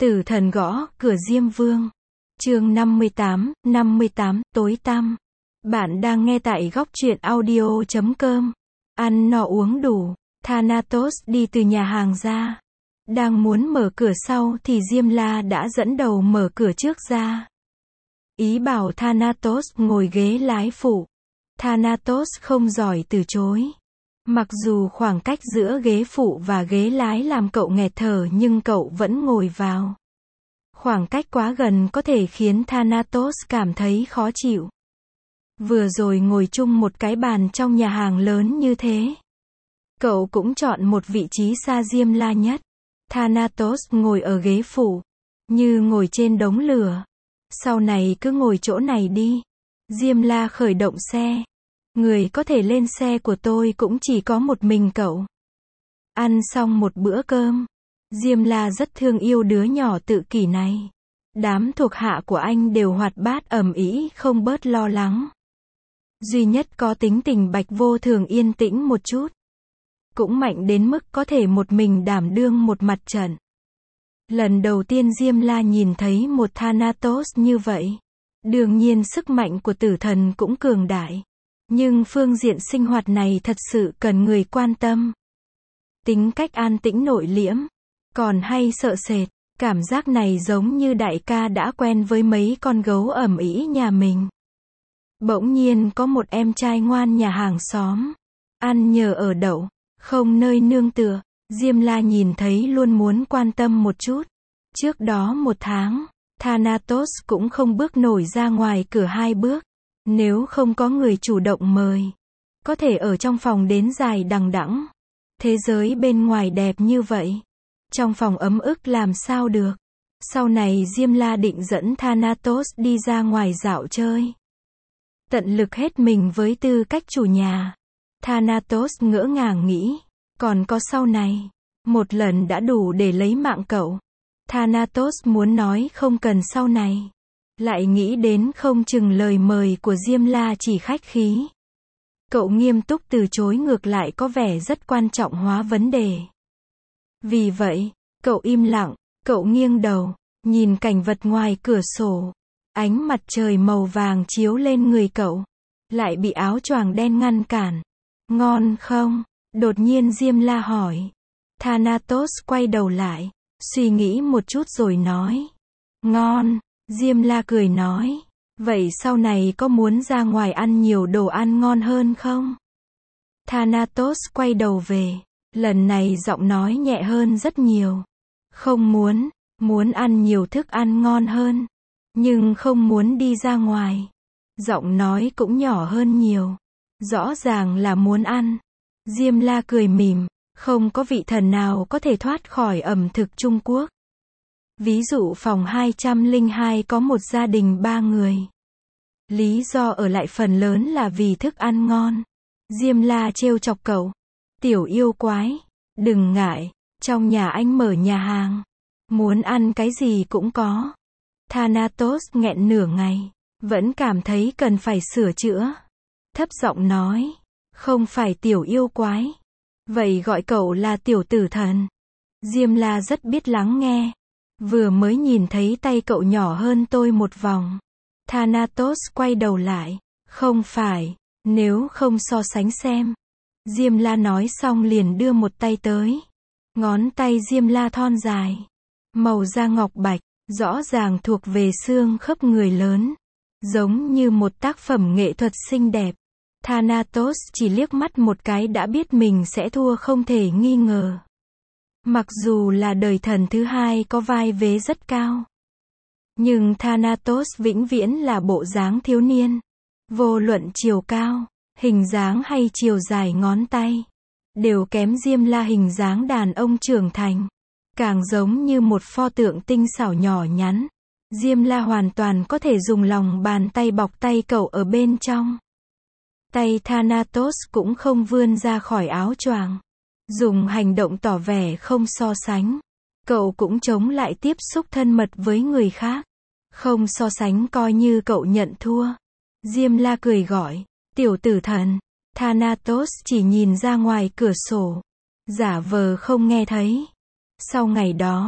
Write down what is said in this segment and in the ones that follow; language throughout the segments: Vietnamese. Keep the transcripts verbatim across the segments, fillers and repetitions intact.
Tử thần gõ cửa Diêm Vương. Chương năm mươi tám, năm mươi tám, tối tăm. Bạn đang nghe tại góc truyện audio chấm com. Ăn no uống đủ, Thanatos đi từ nhà hàng ra. Đang muốn mở cửa sau thì Diêm La đã dẫn đầu mở cửa trước ra. Ý bảo Thanatos ngồi ghế lái phụ. Thanatos không giỏi từ chối. Mặc dù khoảng cách giữa ghế phụ và ghế lái làm cậu nghẹt thở nhưng cậu vẫn ngồi vào. Khoảng cách quá gần có thể khiến Thanatos cảm thấy khó chịu. Vừa rồi ngồi chung một cái bàn trong nhà hàng lớn như thế. Cậu cũng chọn một vị trí xa Diêm La nhất. Thanatos ngồi ở ghế phụ, như ngồi trên đống lửa. Sau này cứ ngồi chỗ này đi. Diêm La khởi động xe. Người có thể lên xe của tôi cũng chỉ có một mình cậu. Ăn xong một bữa cơm, Diêm La rất thương yêu đứa nhỏ tự kỷ này. Đám thuộc hạ của anh đều hoạt bát ầm ĩ không bớt lo lắng. Duy nhất có tính tình Bạch Vô Thường yên tĩnh một chút. Cũng mạnh đến mức có thể một mình đảm đương một mặt trận. Lần đầu tiên Diêm La nhìn thấy một Thanatos như vậy. Đương nhiên sức mạnh của tử thần cũng cường đại. Nhưng phương diện sinh hoạt này thật sự cần người quan tâm. Tính cách an tĩnh nội liễm, còn hay sợ sệt, cảm giác này giống như đại ca đã quen với mấy con gấu ẩm ĩ nhà mình. Bỗng nhiên có một em trai ngoan nhà hàng xóm, ăn nhờ ở đậu, không nơi nương tựa. Diêm La nhìn thấy luôn muốn quan tâm một chút. Trước đó một tháng, Thanatos cũng không bước nổi ra ngoài cửa hai bước. Nếu không có người chủ động mời, có thể ở trong phòng đến dài đằng đẵng. Thế giới bên ngoài đẹp như vậy, trong phòng ấm ức làm sao được. Sau này Diêm La định dẫn Thanatos đi ra ngoài dạo chơi. Tận lực hết mình với tư cách chủ nhà. Thanatos ngỡ ngàng nghĩ, còn có sau này, một lần đã đủ để lấy mạng cậu. Thanatos muốn nói không cần sau này. Lại nghĩ đến không chừng lời mời của Diêm La chỉ khách khí. Cậu nghiêm túc từ chối ngược lại có vẻ rất quan trọng hóa vấn đề. Vì vậy, cậu im lặng, cậu nghiêng đầu, nhìn cảnh vật ngoài cửa sổ. Ánh mặt trời màu vàng chiếu lên người cậu. Lại bị áo choàng đen ngăn cản. Ngon không? Đột nhiên Diêm La hỏi. Thanatos quay đầu lại, suy nghĩ một chút rồi nói. Ngon. Diêm La cười nói, vậy sau này có muốn ra ngoài ăn nhiều đồ ăn ngon hơn không? Thanatos quay đầu về, lần này giọng nói nhẹ hơn rất nhiều. Không muốn, muốn ăn nhiều thức ăn ngon hơn, nhưng không muốn đi ra ngoài. Giọng nói cũng nhỏ hơn nhiều, rõ ràng là muốn ăn. Diêm La cười mỉm, không có vị thần nào có thể thoát khỏi ẩm thực Trung Quốc. Ví dụ phòng hai trăm lẻ hai có một gia đình ba người. Lý do ở lại phần lớn là vì thức ăn ngon. Diêm La trêu chọc cậu. Tiểu yêu quái, đừng ngại, trong nhà anh mở nhà hàng. Muốn ăn cái gì cũng có. Thanatos nghẹn nửa ngày, vẫn cảm thấy cần phải sửa chữa. Thấp giọng nói, không phải tiểu yêu quái. Vậy gọi cậu là tiểu tử thần. Diêm La rất biết lắng nghe. Vừa mới nhìn thấy tay cậu nhỏ hơn tôi một vòng. Thanatos quay đầu lại. Không phải, nếu không so sánh xem. Diêm La nói xong liền đưa một tay tới. Ngón tay Diêm La thon dài. Màu da ngọc bạch, rõ ràng thuộc về xương khớp người lớn. Giống như một tác phẩm nghệ thuật xinh đẹp. Thanatos chỉ liếc mắt một cái đã biết mình sẽ thua không thể nghi ngờ. Mặc dù là đời thần thứ hai có vai vế rất cao. Nhưng Thanatos vĩnh viễn là bộ dáng thiếu niên. Vô luận chiều cao, hình dáng hay chiều dài ngón tay. Đều kém Diêm La hình dáng đàn ông trưởng thành. Càng giống như một pho tượng tinh xảo nhỏ nhắn. Diêm La hoàn toàn có thể dùng lòng bàn tay bọc tay cậu ở bên trong. Tay Thanatos cũng không vươn ra khỏi áo choàng. Dùng hành động tỏ vẻ không so sánh. Cậu cũng chống lại tiếp xúc thân mật với người khác. Không so sánh coi như cậu nhận thua. Diêm La cười gọi, tiểu tử thần. Thanatos chỉ nhìn ra ngoài cửa sổ. Giả vờ không nghe thấy. Sau ngày đó,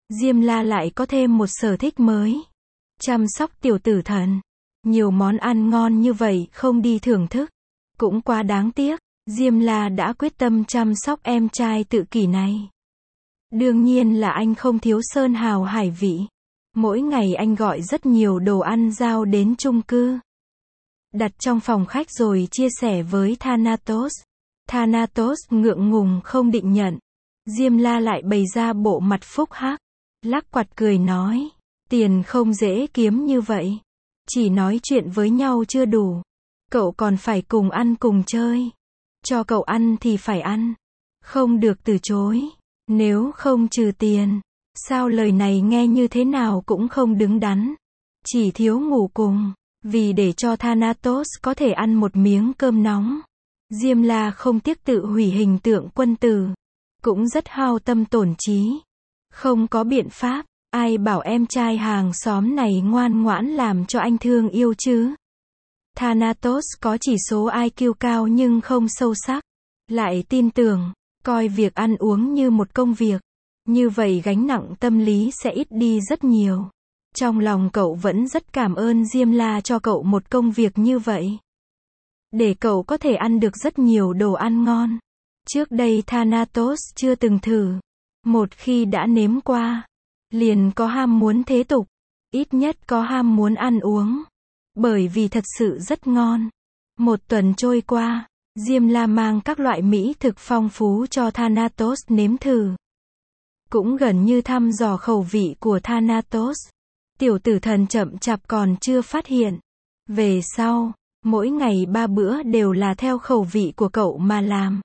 Diêm La lại có thêm một sở thích mới. Chăm sóc tiểu tử thần. Nhiều món ăn ngon như vậy không đi thưởng thức. Cũng quá đáng tiếc. Diêm La đã quyết tâm chăm sóc em trai tự kỷ này. Đương nhiên là anh không thiếu sơn hào hải vị. Mỗi ngày anh gọi rất nhiều đồ ăn giao đến chung cư. Đặt trong phòng khách rồi chia sẻ với Thanatos. Thanatos ngượng ngùng không định nhận. Diêm La lại bày ra bộ mặt phúc hắc. Lắc quạt cười nói. Tiền không dễ kiếm như vậy. Chỉ nói chuyện với nhau chưa đủ. Cậu còn phải cùng ăn cùng chơi. Cho cậu ăn thì phải ăn. Không được từ chối. Nếu không trừ tiền. Sao lời này nghe như thế nào cũng không đứng đắn. Chỉ thiếu ngủ cùng. Vì để cho Thanatos có thể ăn một miếng cơm nóng. Diêm La không tiếc tự hủy hình tượng quân tử. Cũng rất hao tâm tổn trí. Không có biện pháp. Ai bảo em trai hàng xóm này ngoan ngoãn làm cho anh thương yêu chứ. Thanatos có chỉ số i kiu cao nhưng không sâu sắc. Lại tin tưởng. Coi việc ăn uống như một công việc. Như vậy gánh nặng tâm lý sẽ ít đi rất nhiều. Trong lòng cậu vẫn rất cảm ơn Diêm La cho cậu một công việc như vậy. Để cậu có thể ăn được rất nhiều đồ ăn ngon. Trước đây Thanatos chưa từng thử. Một khi đã nếm qua, liền có ham muốn thế tục. Ít nhất có ham muốn ăn uống. Bởi vì thật sự rất ngon. Một tuần trôi qua, Diêm La mang các loại mỹ thực phong phú cho Thanatos nếm thử. Cũng gần như thăm dò khẩu vị của Thanatos. Tiểu tử thần chậm chạp còn chưa phát hiện. Về sau, mỗi ngày ba bữa đều là theo khẩu vị của cậu mà làm.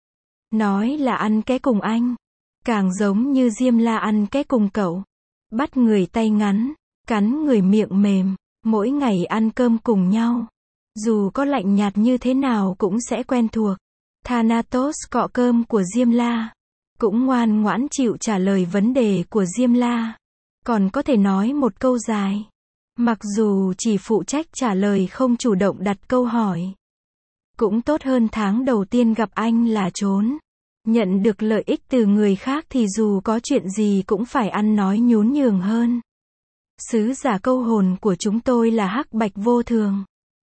Nói là ăn ké cùng anh. Càng giống như Diêm La ăn ké cùng cậu. Bắt người tay ngắn, cắn người miệng mềm. Mỗi ngày ăn cơm cùng nhau. Dù có lạnh nhạt như thế nào cũng sẽ quen thuộc. Thanatos cọ cơm của Diêm La. Cũng ngoan ngoãn chịu trả lời vấn đề của Diêm La. Còn có thể nói một câu dài. Mặc dù chỉ phụ trách trả lời không chủ động đặt câu hỏi. Cũng tốt hơn tháng đầu tiên gặp anh là trốn. Nhận được lợi ích từ người khác thì dù có chuyện gì cũng phải ăn nói nhún nhường hơn. Sứ giả câu hồn của chúng tôi là hắc bạch vô thường.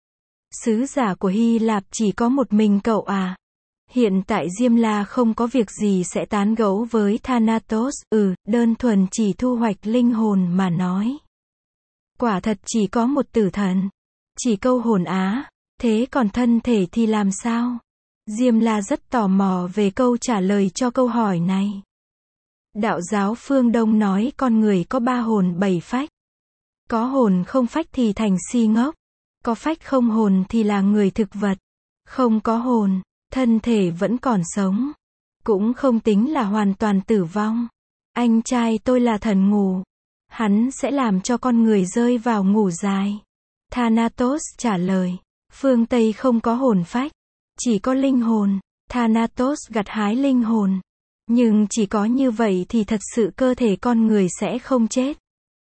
Sứ giả của Hy Lạp chỉ có một mình cậu à? Hiện tại Diêm La không có việc gì sẽ tán gẫu với Thanatos, ừ, đơn thuần chỉ thu hoạch linh hồn mà nói. Quả thật chỉ có một tử thần. Chỉ câu hồn á, thế còn thân thể thì làm sao? Diêm La rất tò mò về câu trả lời cho câu hỏi này. Đạo giáo phương Đông nói con người có ba hồn bảy phách. Có hồn không phách thì thành si ngốc. Có phách không hồn thì là người thực vật. Không có hồn, thân thể vẫn còn sống. Cũng không tính là hoàn toàn tử vong. Anh trai tôi là thần ngủ. Hắn sẽ làm cho con người rơi vào ngủ dài. Thanatos trả lời. Phương Tây không có hồn phách. Chỉ có linh hồn. Thanatos gặt hái linh hồn. Nhưng chỉ có như vậy thì thật sự cơ thể con người sẽ không chết.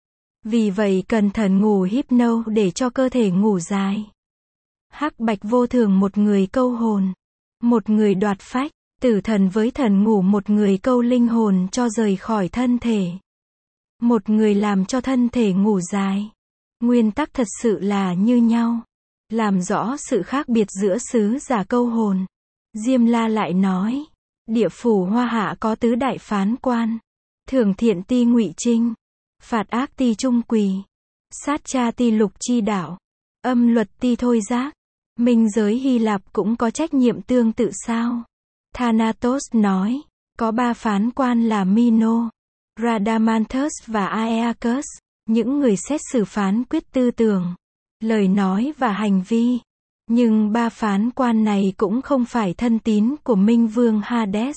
Vì vậy cần thần ngủ hypno để cho cơ thể ngủ dài. Hắc bạch vô thường một người câu hồn. Một người đoạt phách. Tử thần với thần ngủ một người câu linh hồn cho rời khỏi thân thể. Một người làm cho thân thể ngủ dài. Nguyên tắc thật sự là như nhau. Làm rõ sự khác biệt giữa sứ giả câu hồn. Diêm La lại nói. Địa phủ Hoa Hạ có tứ đại phán quan. Thưởng thiện ti ngụy trinh. Phạt ác ti trung quỳ. Sát cha ti lục chi đạo. Âm luật ti thôi giác. Minh giới Hy Lạp cũng có trách nhiệm tương tự sao? Thanatos nói. Có ba phán quan là Mino, Radamanthus và Aeacus. Những người xét xử phán quyết tư tưởng, lời nói và hành vi. Nhưng ba phán quan này cũng không phải thân tín của Minh Vương Hades.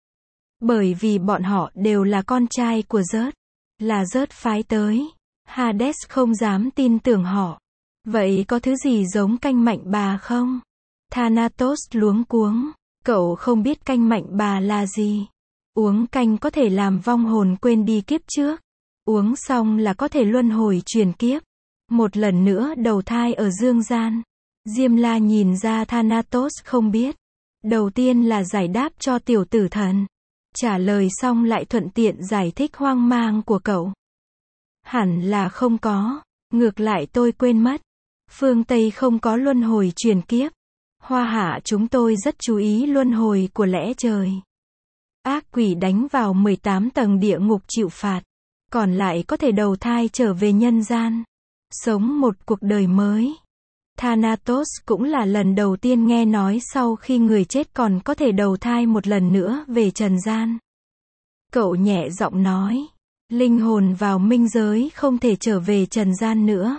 Bởi vì bọn họ đều là con trai của Zeus. Là Zeus phái tới. Hades không dám tin tưởng họ. Vậy có thứ gì giống canh mạnh bà không? Thanatos luống cuống. Cậu không biết canh mạnh bà là gì. Uống canh có thể làm vong hồn quên đi kiếp trước. Uống xong là có thể luân hồi chuyển kiếp. Một lần nữa đầu thai ở dương gian. Diêm La nhìn ra Thanatos không biết. Đầu tiên là giải đáp cho tiểu tử thần. Trả lời xong lại thuận tiện giải thích hoang mang của cậu. Hẳn là không có. Ngược lại tôi quên mất. Phương Tây không có luân hồi chuyển kiếp. Hoa Hạ chúng tôi rất chú ý luân hồi của lẽ trời. Ác quỷ đánh vào mười tám tầng địa ngục chịu phạt. Còn lại có thể đầu thai trở về nhân gian. Sống một cuộc đời mới. Thanatos cũng là lần đầu tiên nghe nói sau khi người chết còn có thể đầu thai một lần nữa về trần gian. Cậu nhẹ giọng nói. Linh hồn vào minh giới không thể trở về trần gian nữa.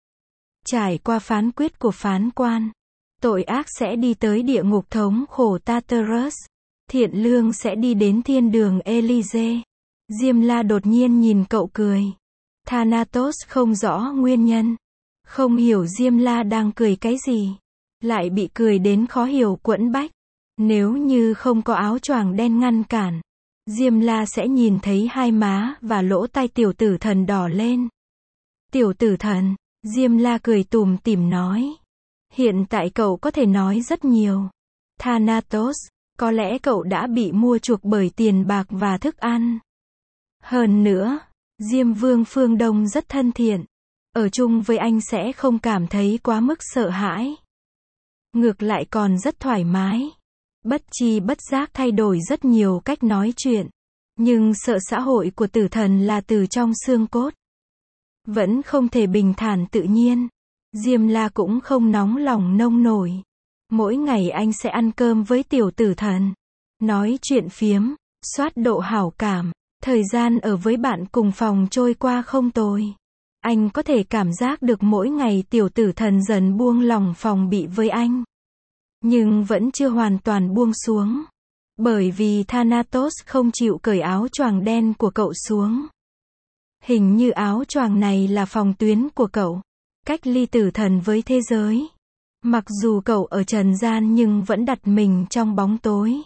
Trải qua phán quyết của phán quan. Tội ác sẽ đi tới địa ngục thống khổ Tartarus. Thiện lương sẽ đi đến thiên đường Elysee. Diêm La đột nhiên nhìn cậu cười. Thanatos không rõ nguyên nhân. Không hiểu Diêm La đang cười cái gì. Lại bị cười đến khó hiểu quẫn bách. Nếu như không có áo choàng đen ngăn cản. Diêm La sẽ nhìn thấy hai má và lỗ tai tiểu tử thần đỏ lên. Tiểu tử thần, Diêm La cười tủm tỉm nói. Hiện tại cậu có thể nói rất nhiều. Thanatos, có lẽ cậu đã bị mua chuộc bởi tiền bạc và thức ăn. Hơn nữa, Diêm Vương phương Đông rất thân thiện. Ở chung với anh sẽ không cảm thấy quá mức sợ hãi. Ngược lại còn rất thoải mái. Bất chi bất giác thay đổi rất nhiều cách nói chuyện. Nhưng sợ xã hội của tử thần là từ trong xương cốt. Vẫn không thể bình thản tự nhiên. Diêm La cũng không nóng lòng nông nổi. Mỗi ngày anh sẽ ăn cơm với tiểu tử thần. Nói chuyện phiếm, soát độ hảo cảm. Thời gian ở với bạn cùng phòng trôi qua không tồi. Anh có thể cảm giác được mỗi ngày tiểu tử thần dần buông lỏng phòng bị với anh. Nhưng vẫn chưa hoàn toàn buông xuống. Bởi vì Thanatos không chịu cởi áo choàng đen của cậu xuống. Hình như áo choàng này là phòng tuyến của cậu. Cách ly tử thần với thế giới. Mặc dù cậu ở trần gian nhưng vẫn đặt mình trong bóng tối.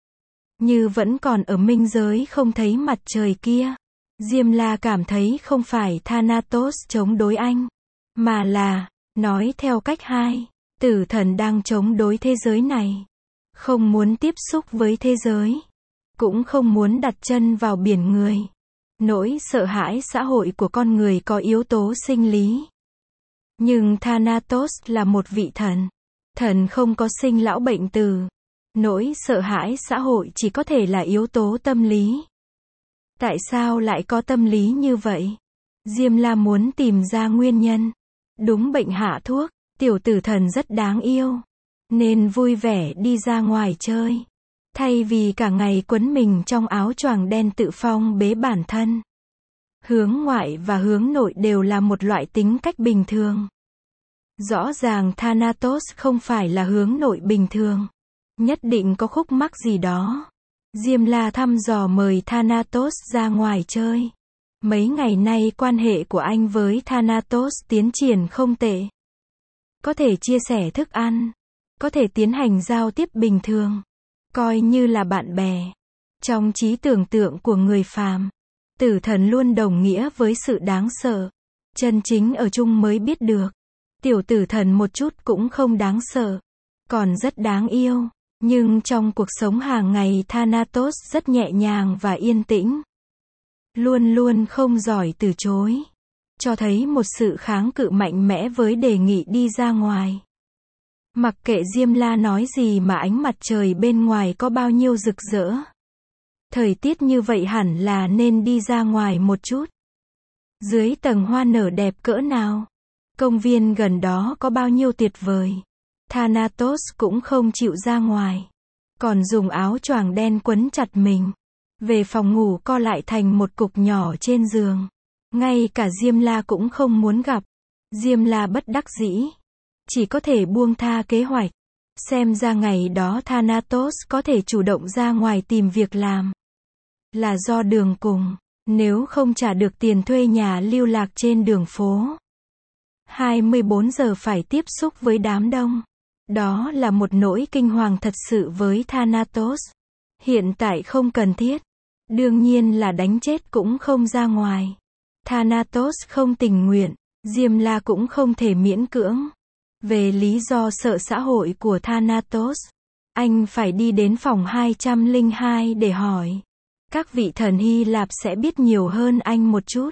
Như vẫn còn ở minh giới không thấy mặt trời kia. Diêm La cảm thấy không phải Thanatos chống đối anh. Mà là, nói theo cách hai, tử thần đang chống đối thế giới này. Không muốn tiếp xúc với thế giới. Cũng không muốn đặt chân vào biển người. Nỗi sợ hãi xã hội của con người có yếu tố sinh lý. Nhưng Thanatos là một vị thần. Thần không có sinh lão bệnh tử. Nỗi sợ hãi xã hội chỉ có thể là yếu tố tâm lý. Tại sao lại có tâm lý như vậy? Diêm La muốn tìm ra nguyên nhân. Đúng bệnh hạ thuốc, tiểu tử thần rất đáng yêu. Nên vui vẻ đi ra ngoài chơi. Thay vì cả ngày quấn mình trong áo choàng đen tự phong bế bản thân. Hướng ngoại và hướng nội đều là một loại tính cách bình thường. Rõ ràng Thanatos không phải là hướng nội bình thường. Nhất định có khúc mắc gì đó. Diêm La thăm dò mời Thanatos ra ngoài chơi. Mấy ngày nay quan hệ của anh với Thanatos tiến triển không tệ. Có thể chia sẻ thức ăn. Có thể tiến hành giao tiếp bình thường. Coi như là bạn bè. Trong trí tưởng tượng của người phàm, tử thần luôn đồng nghĩa với sự đáng sợ. Chân chính ở chung mới biết được. Tiểu tử thần một chút cũng không đáng sợ. Còn rất đáng yêu. Nhưng trong cuộc sống hàng ngày Thanatos rất nhẹ nhàng và yên tĩnh. Luôn luôn không giỏi từ chối. Cho thấy một sự kháng cự mạnh mẽ với đề nghị đi ra ngoài. Mặc kệ Diêm La nói gì mà ánh mặt trời bên ngoài có bao nhiêu rực rỡ. Thời tiết như vậy hẳn là nên đi ra ngoài một chút. Dưới tầng hoa nở đẹp cỡ nào. Công viên gần đó có bao nhiêu tuyệt vời. Thanatos cũng không chịu ra ngoài. Còn dùng áo choàng đen quấn chặt mình. Về phòng ngủ co lại thành một cục nhỏ trên giường. Ngay cả Diêm La cũng không muốn gặp. Diêm La bất đắc dĩ. Chỉ có thể buông tha kế hoạch. Xem ra ngày đó Thanatos có thể chủ động ra ngoài tìm việc làm. Là do đường cùng. Nếu không trả được tiền thuê nhà lưu lạc trên đường phố. hai mươi bốn giờ phải tiếp xúc với đám đông. Đó là một nỗi kinh hoàng thật sự với Thanatos. Hiện tại không cần thiết. Đương nhiên là đánh chết cũng không ra ngoài. Thanatos không tình nguyện. Diêm La cũng không thể miễn cưỡng. Về lý do sợ xã hội của Thanatos, anh phải đi đến phòng hai trăm lẻ hai để hỏi. Các vị thần Hy Lạp sẽ biết nhiều hơn anh một chút.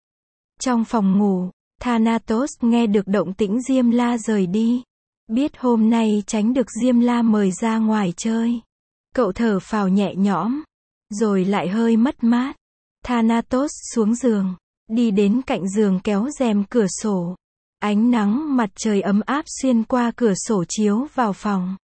Trong phòng ngủ, Thanatos nghe được động tĩnh Diêm La rời đi. Biết hôm nay tránh được Diêm La mời ra ngoài chơi. Cậu thở phào nhẹ nhõm, rồi lại hơi mất mát. Thanatos xuống giường, đi đến cạnh giường kéo rèm cửa sổ. Ánh nắng mặt trời ấm áp xuyên qua cửa sổ chiếu vào phòng.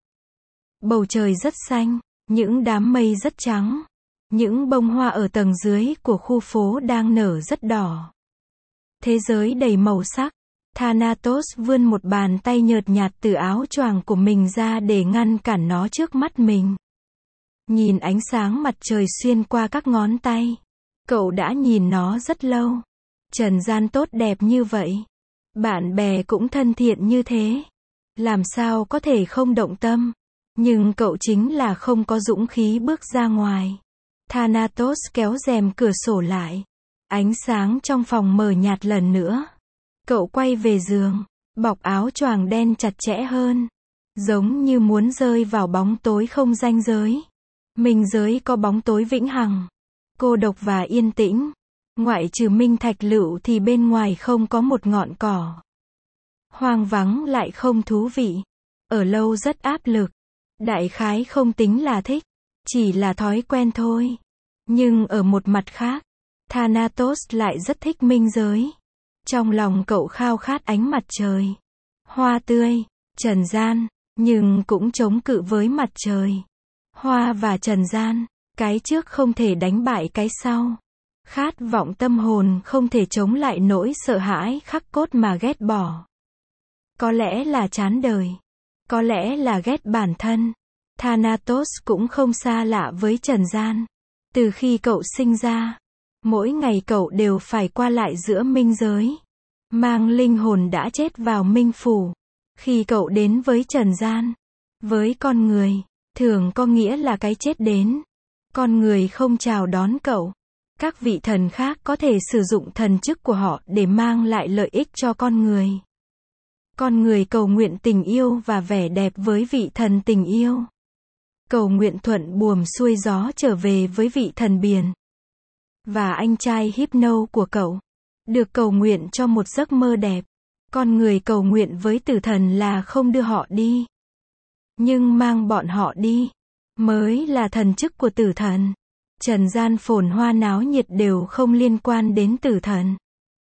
Bầu trời rất xanh, những đám mây rất trắng. Những bông hoa ở tầng dưới của khu phố đang nở rất đỏ. Thế giới đầy màu sắc. Thanatos vươn một bàn tay nhợt nhạt từ áo choàng của mình ra để ngăn cản nó trước mắt mình. Nhìn ánh sáng mặt trời xuyên qua các ngón tay. Cậu đã nhìn nó rất lâu. Trần gian tốt đẹp như vậy. Bạn bè cũng thân thiện như thế. Làm sao có thể không động tâm. Nhưng cậu chính là không có dũng khí bước ra ngoài. Thanatos kéo rèm cửa sổ lại. Ánh sáng trong phòng mờ nhạt lần nữa. Cậu quay về giường, bọc áo choàng đen chặt chẽ hơn. Giống như muốn rơi vào bóng tối không ranh giới. Minh giới có bóng tối vĩnh hằng. Cô độc và yên tĩnh. Ngoại trừ minh thạch lựu thì bên ngoài không có một ngọn cỏ. Hoang vắng lại không thú vị. Ở lâu rất áp lực. Đại khái không tính là thích. Chỉ là thói quen thôi. Nhưng ở một mặt khác, Thanatos lại rất thích minh giới. Trong lòng cậu khao khát ánh mặt trời, hoa tươi, trần gian, nhưng cũng chống cự với mặt trời. Hoa và trần gian, cái trước không thể đánh bại cái sau. Khát vọng tâm hồn không thể chống lại nỗi sợ hãi khắc cốt mà ghét bỏ. Có lẽ là chán đời. Có lẽ là ghét bản thân. Thanatos cũng không xa lạ với trần gian. Từ khi cậu sinh ra, mỗi ngày cậu đều phải qua lại giữa minh giới. Mang linh hồn đã chết vào minh phủ. Khi cậu đến với trần gian, với con người, thường có nghĩa là cái chết đến. Con người không chào đón cậu. Các vị thần khác có thể sử dụng thần chức của họ để mang lại lợi ích cho con người. Con người cầu nguyện tình yêu và vẻ đẹp với vị thần tình yêu. Cầu nguyện thuận buồm xuôi gió trở về với vị thần biển. Và anh trai Hypno của cậu được cầu nguyện cho một giấc mơ đẹp. Con người cầu nguyện với tử thần là không đưa họ đi, nhưng mang bọn họ đi, mới là thần chức của tử thần. Trần gian phồn hoa náo nhiệt đều không liên quan đến tử thần.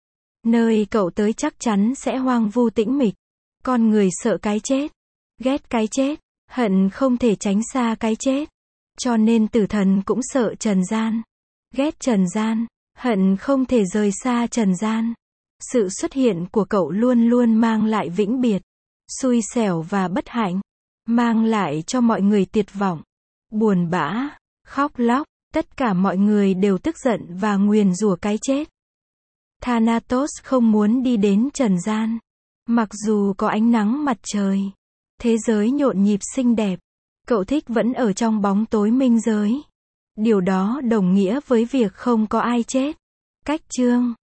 Nơi cậu tới chắc chắn sẽ hoang vu tĩnh mịch. Con người sợ cái chết, ghét cái chết, hận không thể tránh xa cái chết. Cho nên tử thần cũng sợ trần gian, ghét trần gian, hận không thể rời xa trần gian. Sự xuất hiện của cậu luôn luôn mang lại vĩnh biệt, xui xẻo và bất hạnh, mang lại cho mọi người tuyệt vọng, buồn bã, khóc lóc. Tất cả mọi người đều tức giận và nguyền rủa cái chết. Thanatos không muốn đi đến trần gian. Mặc dù có ánh nắng mặt trời, thế giới nhộn nhịp xinh đẹp, cậu thích vẫn ở trong bóng tối minh giới. Điều đó đồng nghĩa với việc không có ai chết. Cách chương